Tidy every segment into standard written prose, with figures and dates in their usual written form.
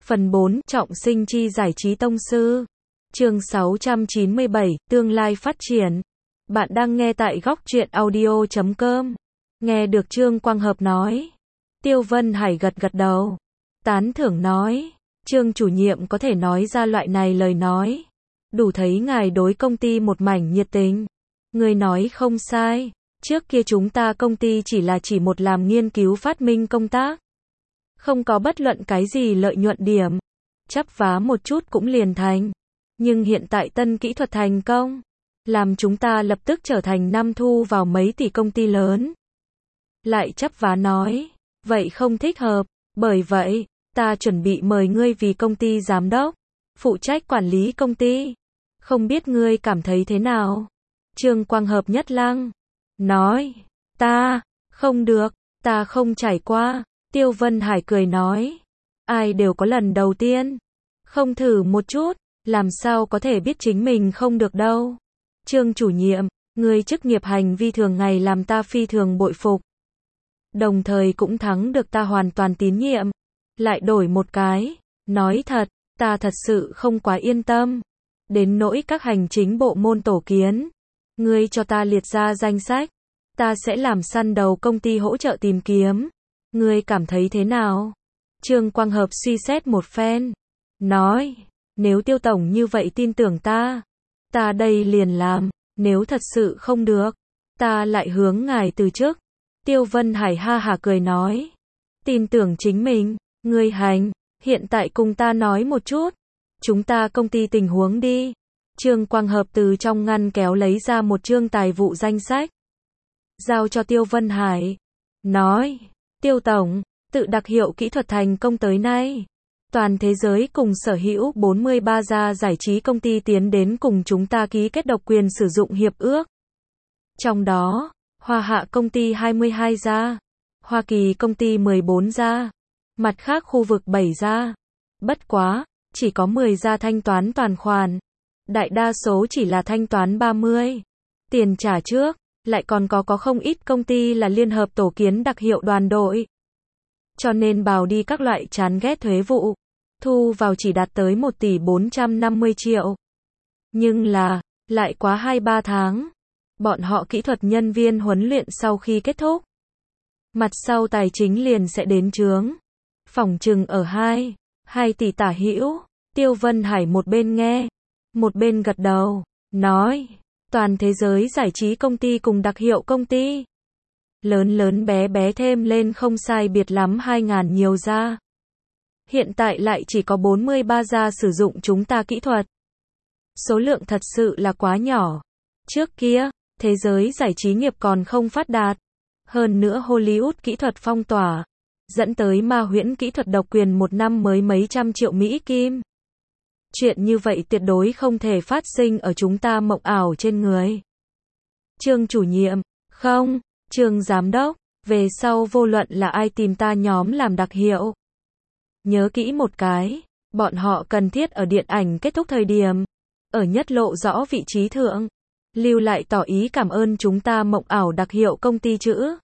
Phần 4, trọng sinh chi giải trí tông sư. Chương 697, tương lai phát triển. Bạn đang nghe tại góc truyện audio.com. Nghe được Trương Quang Hợp nói. Tiêu Vân Hải gật gật đầu. Tán thưởng nói. Trương chủ nhiệm có thể nói ra loại này lời nói. Đủ thấy ngài đối công ty một mảnh nhiệt tình. Người nói không sai. Trước kia chúng ta công ty chỉ một làm nghiên cứu phát minh công tác. Không có bất luận cái gì lợi nhuận điểm. Chắp vá một chút cũng liền thành. Nhưng hiện tại tân kỹ thuật thành công. Làm chúng ta lập tức trở thành năm thu vào mấy tỷ công ty lớn. Lại chắp vá nói. Vậy không thích hợp. Bởi vậy, ta chuẩn bị mời ngươi vì công ty giám đốc. Phụ trách quản lý công ty. Không biết ngươi cảm thấy thế nào? Trương Quang Hợp nhất lăng. Nói. Ta. Không được. Ta không trải qua. Tiêu Vân Hải cười nói. Ai đều có lần đầu tiên. Không thử một chút. Làm sao có thể biết chính mình không được đâu. Trương chủ nhiệm. Ngươi chức nghiệp hành vi thường ngày làm ta phi thường bội phục. Đồng thời cũng thắng được ta hoàn toàn tín nhiệm. Lại đổi một cái. Nói thật. Ta thật sự không quá yên tâm. Đến nỗi các hành chính bộ môn tổ kiến. Ngươi cho ta liệt ra danh sách. Ta sẽ làm săn đầu công ty hỗ trợ tìm kiếm. Ngươi cảm thấy thế nào? Trương Quang Hợp suy xét một phen. Nói. Nếu Tiêu tổng như vậy tin tưởng ta. Ta đây liền làm. Nếu thật sự không được. Ta lại hướng ngài từ chức. Tiêu Vân Hải ha hả cười nói. Tin tưởng chính mình. Ngươi hành. Hiện tại cùng ta nói một chút. Chúng ta công ty tình huống đi. Trương Quang Hợp từ trong ngăn kéo lấy ra một chương tài vụ danh sách. Giao cho Tiêu Vân Hải. Nói. Tiêu tổng, tự đặc hiệu kỹ thuật thành công tới nay. Toàn thế giới cùng sở hữu 43 gia giải trí công ty tiến đến cùng chúng ta ký kết độc quyền sử dụng hiệp ước. Trong đó, Hoa Hạ công ty 22 gia, Hoa Kỳ công ty 14 gia, mặt khác khu vực 7 gia. Bất quá, chỉ có 10 gia thanh toán toàn khoản. Đại đa số chỉ là thanh toán 30. Tiền trả trước. Lại còn có không ít công ty là liên hợp tổ kiến đặc hiệu đoàn đội. Cho nên bào đi các loại chán ghét thuế vụ. Thu vào chỉ đạt tới 1 tỷ 450 triệu. Nhưng là, lại quá 2-3 tháng. Bọn họ kỹ thuật nhân viên huấn luyện sau khi kết thúc. Mặt sau tài chính liền sẽ đến chướng. Phỏng chừng ở 2 tỷ tả hữu. Tiêu Vân Hải một bên nghe. Một bên gật đầu. Nói. Toàn thế giới giải trí công ty cùng đặc hiệu công ty. Lớn bé bé thêm lên không sai biệt lắm 2.000 nhiều gia. Hiện tại lại chỉ có 43 gia sử dụng chúng ta kỹ thuật. Số lượng thật sự là quá nhỏ. Trước kia, thế giới giải trí nghiệp còn không phát đạt. Hơn nữa Hollywood kỹ thuật phong tỏa. Dẫn tới ma huyễn kỹ thuật độc quyền một năm mới mấy trăm triệu Mỹ Kim. Chuyện như vậy tuyệt đối không thể phát sinh ở chúng ta mộng ảo trên người. Trương chủ nhiệm, không, Trương giám đốc, về sau vô luận là ai tìm ta nhóm làm đặc hiệu. Nhớ kỹ một cái, bọn họ cần thiết ở điện ảnh kết thúc thời điểm, ở nhất lộ rõ vị trí thượng, lưu lại tỏ ý cảm ơn chúng ta mộng ảo đặc hiệu công ty chữ.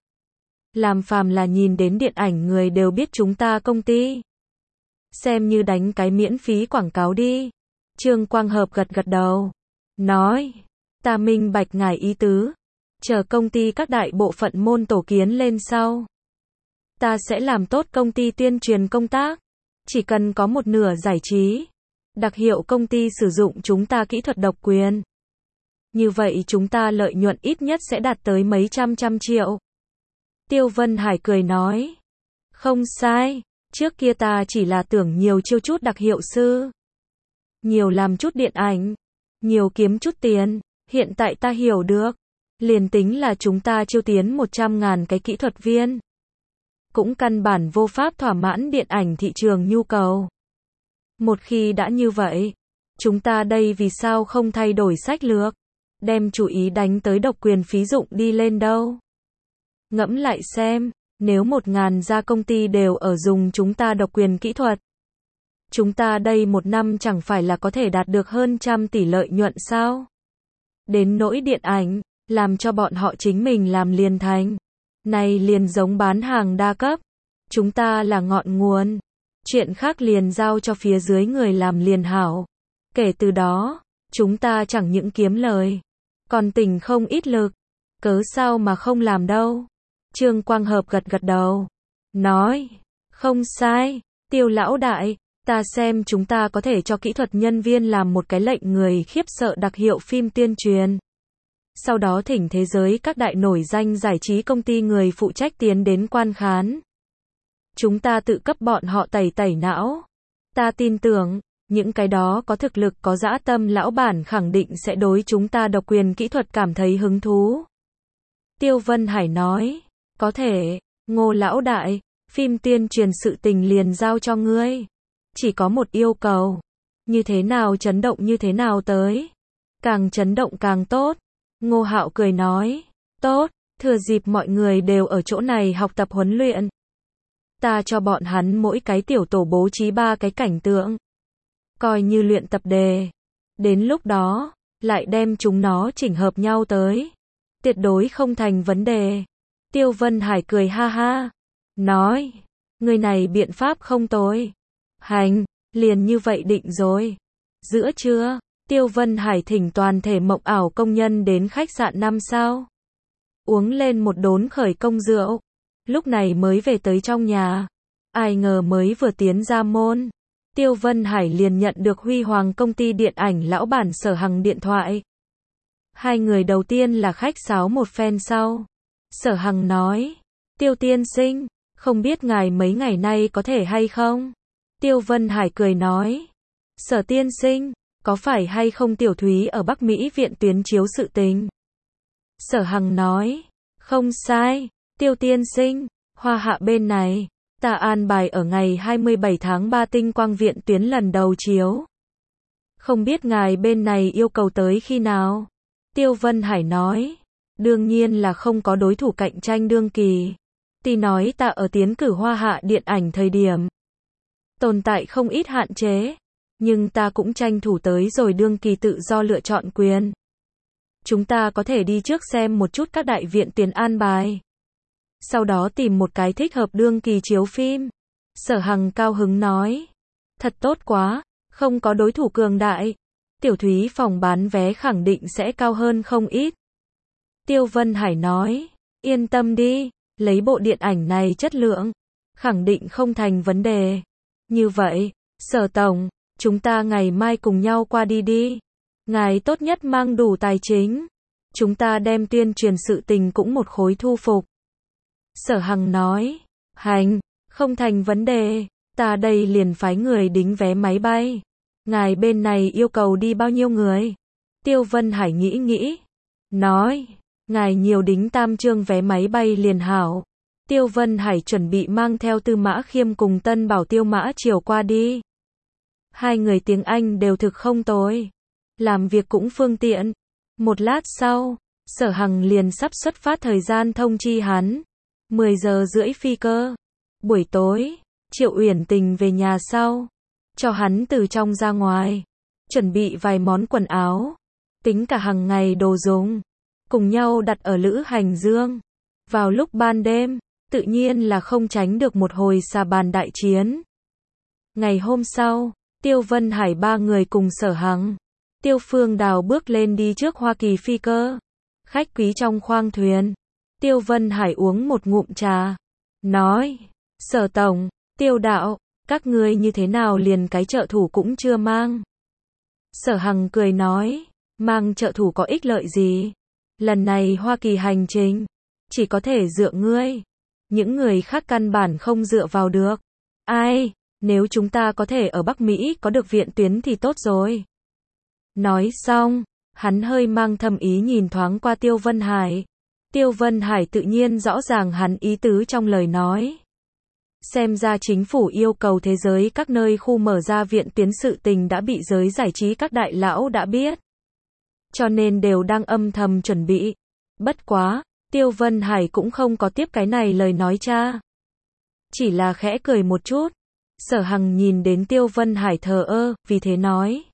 Làm phàm là nhìn đến điện ảnh người đều biết chúng ta công ty. Xem như đánh cái miễn phí quảng cáo đi. Trương Quang Hợp gật gật đầu. Nói. Ta minh bạch ngài ý tứ. Chờ công ty các đại bộ phận môn tổ kiến lên sau. Ta sẽ làm tốt công ty tuyên truyền công tác. Chỉ cần có một nửa giải trí. Đặc hiệu công ty sử dụng chúng ta kỹ thuật độc quyền. Như vậy chúng ta lợi nhuận ít nhất sẽ đạt tới mấy trăm triệu. Tiêu Vân Hải cười nói. Không sai. Trước kia ta chỉ là tưởng nhiều chiêu chút đặc hiệu sư. Nhiều làm chút điện ảnh. Nhiều kiếm chút tiền. Hiện tại ta hiểu được. Liền tính là chúng ta chiêu tiến 100.000 cái kỹ thuật viên. Cũng căn bản vô pháp thỏa mãn điện ảnh thị trường nhu cầu. Một khi đã như vậy. Chúng ta đây vì sao không thay đổi sách lược. Đem chủ ý đánh tới độc quyền phí dụng đi lên đâu. Ngẫm lại xem. Nếu 1.000 gia công ty đều ở dùng chúng ta độc quyền kỹ thuật. Chúng ta đây một năm chẳng phải là có thể đạt được hơn 100 tỷ lợi nhuận sao? Đến nỗi điện ảnh, làm cho bọn họ chính mình làm liền thành. Này liền giống bán hàng đa cấp. Chúng ta là ngọn nguồn. Chuyện khác liền giao cho phía dưới người làm liền hảo. Kể từ đó, chúng ta chẳng những kiếm lời, còn tỉnh không ít lực. Cớ sao mà không làm đâu? Trương Quang Hợp gật gật đầu. Nói, không sai, Tiêu lão đại, ta xem chúng ta có thể cho kỹ thuật nhân viên làm một cái lệnh người khiếp sợ đặc hiệu phim tuyên truyền. Sau đó thỉnh thế giới các đại nổi danh giải trí công ty người phụ trách tiến đến quan khán. Chúng ta tự cấp bọn họ tẩy tẩy não. Ta tin tưởng, những cái đó có thực lực có dã tâm lão bản khẳng định sẽ đối chúng ta độc quyền kỹ thuật cảm thấy hứng thú. Tiêu Vân Hải nói, có thể, Ngô lão đại, phim tuyên truyền sự tình liền giao cho ngươi. Chỉ có một yêu cầu. Như thế nào chấn động như thế nào tới. Càng chấn động càng tốt. Ngô Hạo cười nói, tốt, thừa dịp mọi người đều ở chỗ này học tập huấn luyện. Ta cho bọn hắn mỗi cái tiểu tổ bố trí 3 cái cảnh tượng. Coi như luyện tập đề. Đến lúc đó, lại đem chúng nó chỉnh hợp nhau tới. Tuyệt đối không thành vấn đề. Tiêu Vân Hải cười ha ha. Nói, người này biện pháp không tồi. Hành, liền như vậy định rồi. Giữa trưa, Tiêu Vân Hải thỉnh toàn thể mộng ảo công nhân đến khách sạn 5 sao. Uống lên một đốn khởi công rượu. Lúc này mới về tới trong nhà. Ai ngờ mới vừa tiến ra môn. Tiêu Vân Hải liền nhận được Huy Hoàng công ty điện ảnh lão bản Sở Hằng điện thoại. Hai người đầu tiên là khách sáo một phen sau. Sở Hằng nói, Tiêu tiên sinh, không biết ngài mấy ngày nay có thể hay không? Tiêu Vân Hải cười nói, Sở tiên sinh, có phải hay không Tiểu Thúy ở Bắc Mỹ viện tuyến chiếu sự tình? Sở Hằng nói, không sai, Tiêu tiên sinh, Hoa Hạ bên này, ta an bài ở ngày 27 tháng 3 tinh quang viện tuyến lần đầu chiếu. Không biết ngài bên này yêu cầu tới khi nào? Tiêu Vân Hải nói, đương nhiên là không có đối thủ cạnh tranh đương kỳ. Tỷ nói ta ở tiến cử Hoa Hạ điện ảnh thời điểm. Tồn tại không ít hạn chế. Nhưng ta cũng tranh thủ tới rồi đương kỳ tự do lựa chọn quyền. Chúng ta có thể đi trước xem một chút các đại viện tuyến an bài. Sau đó tìm một cái thích hợp đương kỳ chiếu phim. Sở Hằng cao hứng nói. Thật tốt quá, không có đối thủ cường đại. Tiểu Thúy phòng bán vé khẳng định sẽ cao hơn không ít. Tiêu Vân Hải nói. Yên tâm đi, lấy bộ điện ảnh này chất lượng. Khẳng định không thành vấn đề. Như vậy, Sở Tổng, chúng ta ngày mai cùng nhau qua đi đi. Ngài tốt nhất mang đủ tài chính. Chúng ta đem tuyên truyền sự tình cũng một khối thu phục. Sở Hằng nói, hành, không thành vấn đề, ta đây liền phái người đính vé máy bay. Ngài bên này yêu cầu đi bao nhiêu người? Tiêu Vân Hải nghĩ nghĩ, nói, ngài nhiều đính 3 chương vé máy bay liền hảo. Tiêu Vân Hải chuẩn bị mang theo Tư Mã Khiêm cùng Tân Bảo Tiêu Mã chiều qua đi. Hai người tiếng Anh đều thực không tồi. Làm việc cũng phương tiện. Một lát sau, Sở Hằng liền sắp xuất phát thời gian thông chi hắn. 10 giờ rưỡi phi cơ. Buổi tối, Triệu Uyển Tình về nhà sau. Cho hắn từ trong ra ngoài. Chuẩn bị vài món quần áo. Tính cả hàng ngày đồ dùng. Cùng nhau đặt ở Lữ Hành Dương. Vào lúc ban đêm, tự nhiên là không tránh được một hồi xà bàn đại chiến. Ngày hôm sau, Tiêu Vân Hải 3 người cùng Sở Hằng. Tiêu Phương Đào bước lên đi trước Hoa Kỳ phi cơ. Khách quý trong khoang thuyền. Tiêu Vân Hải uống một ngụm trà. Nói, Sở Tổng, Tiêu Đạo, các ngươi như thế nào liền cái trợ thủ cũng chưa mang. Sở Hằng cười nói, mang trợ thủ có ích lợi gì? Lần này Hoa Kỳ hành trình, chỉ có thể dựa ngươi. Những người khác căn bản không dựa vào được. Ai, nếu chúng ta có thể ở Bắc Mỹ có được viện tuyến thì tốt rồi. Nói xong, hắn hơi mang thâm ý nhìn thoáng qua Tiêu Vân Hải. Tiêu Vân Hải tự nhiên rõ ràng hắn ý tứ trong lời nói. Xem ra chính phủ yêu cầu thế giới các nơi khu mở ra viện tuyến sự tình đã bị giới giải trí các đại lão đã biết. Cho nên đều đang âm thầm chuẩn bị. Bất quá, Tiêu Vân Hải cũng không có tiếp cái này lời nói cha. Chỉ là khẽ cười một chút. Sở Hằng nhìn đến Tiêu Vân Hải thờ ơ, vì thế nói.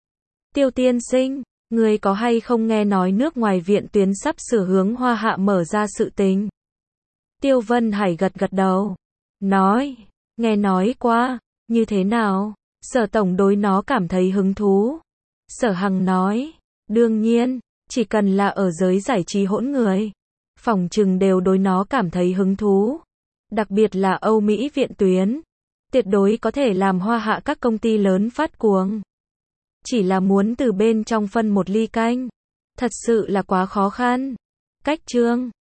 Tiêu tiên sinh, người có hay không nghe nói nước ngoài viện tuyến sắp sửa hướng Hoa Hạ mở ra sự tình? Tiêu Vân Hải gật gật đầu. Nói, nghe nói qua, Như thế nào? Sở tổng đối nó cảm thấy hứng thú. Sở Hằng nói, đương nhiên, chỉ cần là ở giới giải trí hỗn người, phỏng chừng đều đối nó cảm thấy hứng thú. Đặc biệt là Âu Mỹ viện tuyến, tuyệt đối có thể làm hoa hạ các công ty lớn phát cuồng. Chỉ là muốn từ bên trong phân một ly canh, thật sự là quá khó khăn. Cách chương